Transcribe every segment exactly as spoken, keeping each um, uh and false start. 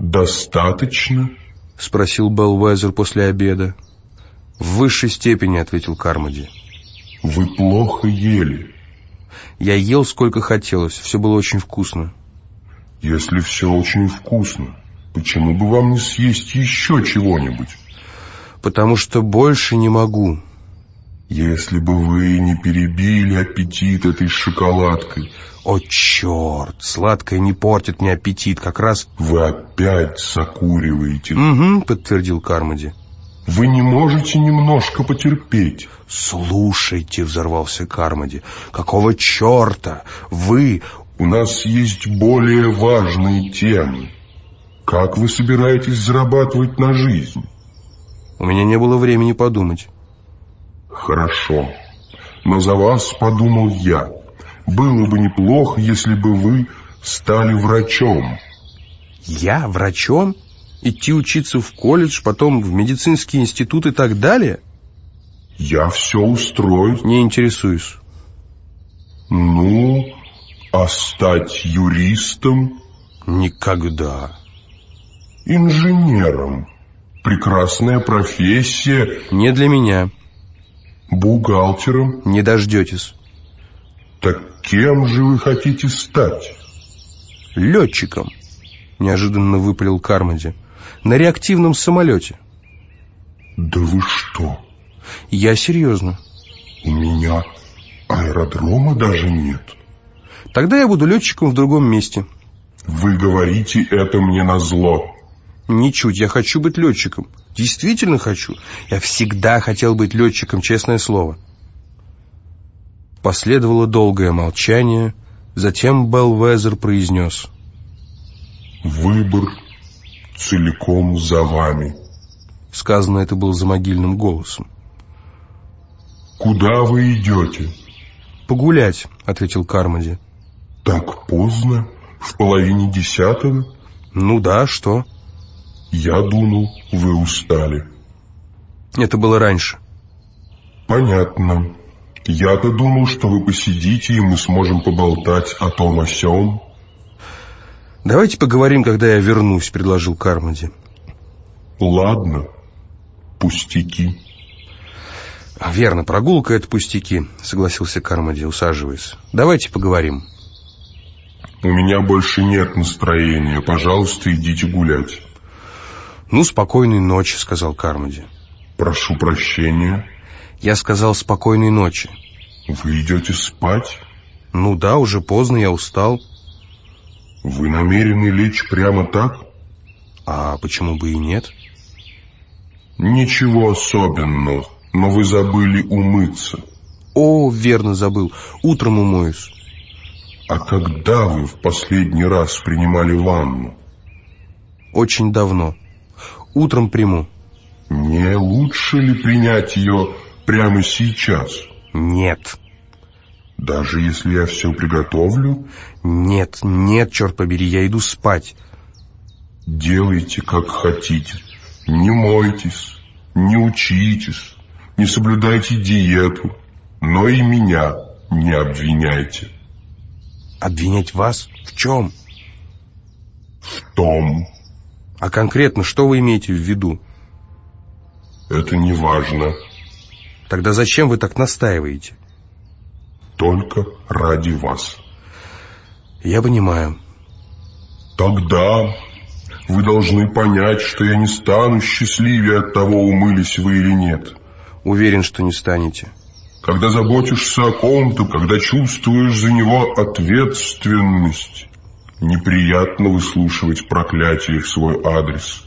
«Достаточно?» — спросил Беллвезер после обеда. «В высшей степени», — ответил Кармоди. «Вы плохо ели». «Я ел сколько хотелось, все было очень вкусно». «Если все очень вкусно, почему бы вам не съесть еще чего-нибудь?» «Потому что больше не могу». «Если бы вы не перебили аппетит этой шоколадкой...» «О, черт! Сладкое не портит мне аппетит, как раз...» «Вы опять закуриваете». «Угу», — подтвердил Кармоди. «Вы не можете немножко потерпеть?» «Слушайте», — взорвался Кармоди, — «какого черта? Вы...» «У нас есть более важные темы. Как вы собираетесь зарабатывать на жизнь?» «У меня не было времени подумать». «Хорошо, но за вас подумал я. Было бы неплохо, если бы вы стали врачом». «Я врачом? Идти учиться в колледж, потом в медицинский институт и так далее?» «Я все устрою». «Не интересуюсь». «Ну, а стать юристом?» «Никогда». «Инженером? Прекрасная профессия». «Не для меня». «Бухгалтером?» «Не дождетесь». «Так кем же вы хотите стать?» «Летчиком», — неожиданно выпалил Кармоди. «На реактивном самолете». «Да вы что?» «Я серьезно». «У меня аэродрома даже нет». «Тогда я буду летчиком в другом месте». «Вы говорите это мне назло». «Ничуть, я хочу быть летчиком. Действительно хочу. Я всегда хотел быть летчиком, честное слово». Последовало долгое молчание. Затем Беллвезер произнес: «Выбор целиком за вами». Сказано это было за могильным голосом. «Куда вы идете?» «Погулять», — ответил Кармоди. «Так поздно? В половине десятого?» «Ну да, что?» «Я думал, вы устали». «Это было раньше». «Понятно. Я-то думал, что вы посидите, и мы сможем поболтать о том о сём». «Давайте поговорим, когда я вернусь», — предложил Кармоди. «Ладно, пустяки». «Верно, прогулка — это пустяки», — согласился Кармоди, усаживаясь. «Давайте поговорим». «У меня больше нет настроения. Пожалуйста, идите гулять». «Ну, спокойной ночи», — сказал Кармоди. «Прошу прощения». «Я сказал спокойной ночи». «Вы идете спать?» «Ну да, уже поздно, я устал». «Вы намерены лечь прямо так?» «А почему бы и нет?» «Ничего особенного, но вы забыли умыться». «О, верно, забыл. Утром умоюсь». «А когда вы в последний раз принимали ванну?» «Очень давно. Утром приму». «Не лучше ли принять ее прямо сейчас?» «Нет». «Даже если я все приготовлю?» «Нет, нет, черт побери, я иду спать». «Делайте, как хотите. Не мойтесь, не учитесь, не соблюдайте диету, но и меня не обвиняйте». «Обвинять вас? В чем?» «В том». «А конкретно что вы имеете в виду?» «Это не важно». «Тогда зачем вы так настаиваете?» «Только ради вас». «Я понимаю». «Тогда вы должны понять, что я не стану счастливее от того, умылись вы или нет». «Уверен, что не станете». «Когда заботишься о ком-то, когда чувствуешь за него ответственность, неприятно выслушивать проклятие в свой адрес».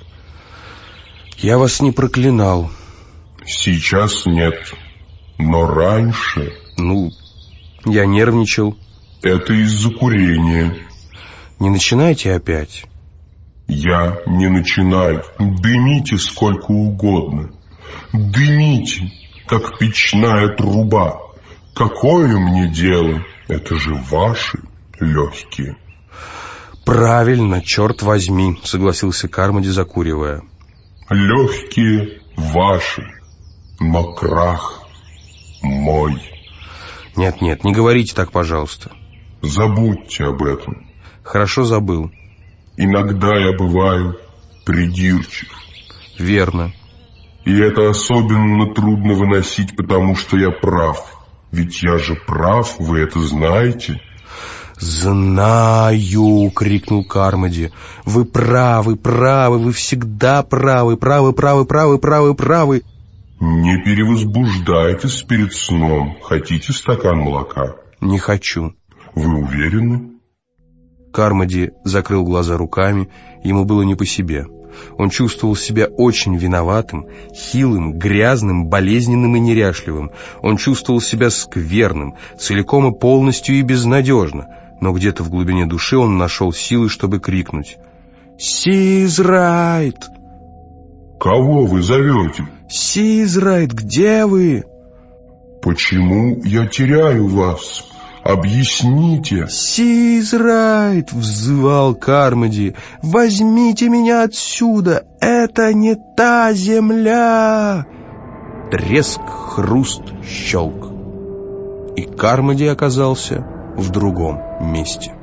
«Я вас не проклинал». «Сейчас нет, но раньше...» «Ну, я нервничал». «Это из-за курения». «Не начинайте опять». «Я не начинаю. Дымите сколько угодно. Дымите, как печная труба. Какое мне дело? Это же ваши легкие». «Правильно, черт возьми», — согласился Кармоди, закуривая. «Легкие ваши, но крах мой». «Нет-нет, не говорите так, пожалуйста». «Забудьте об этом». «Хорошо, забыл». «Иногда я бываю придирчив. Верно. И это особенно трудно выносить, потому что я прав. Ведь я же прав, вы это знаете. «Знаю!» — крикнул Кармоди. «Вы правы, правы, вы всегда правы, правы, правы, правы, правы, правы!» «Не перевозбуждайтесь перед сном. Хотите стакан молока?» «Не хочу». «Вы уверены?» Кармоди закрыл глаза руками, ему было не по себе. Он чувствовал себя очень виноватым, хилым, грязным, болезненным и неряшливым. Он чувствовал себя скверным, целиком и полностью и безнадежно. Но где-то в глубине души он нашел силы, чтобы крикнуть: «Сизрайт!» «Кого вы зовете?» «Сизрайт, где вы?» «Почему я теряю вас? Объясните!» «Сизрайт!» — взывал Кармоди. «Возьмите меня отсюда! Это не та земля!» Треск, хруст, щелк. И Кармоди оказался в другом месте.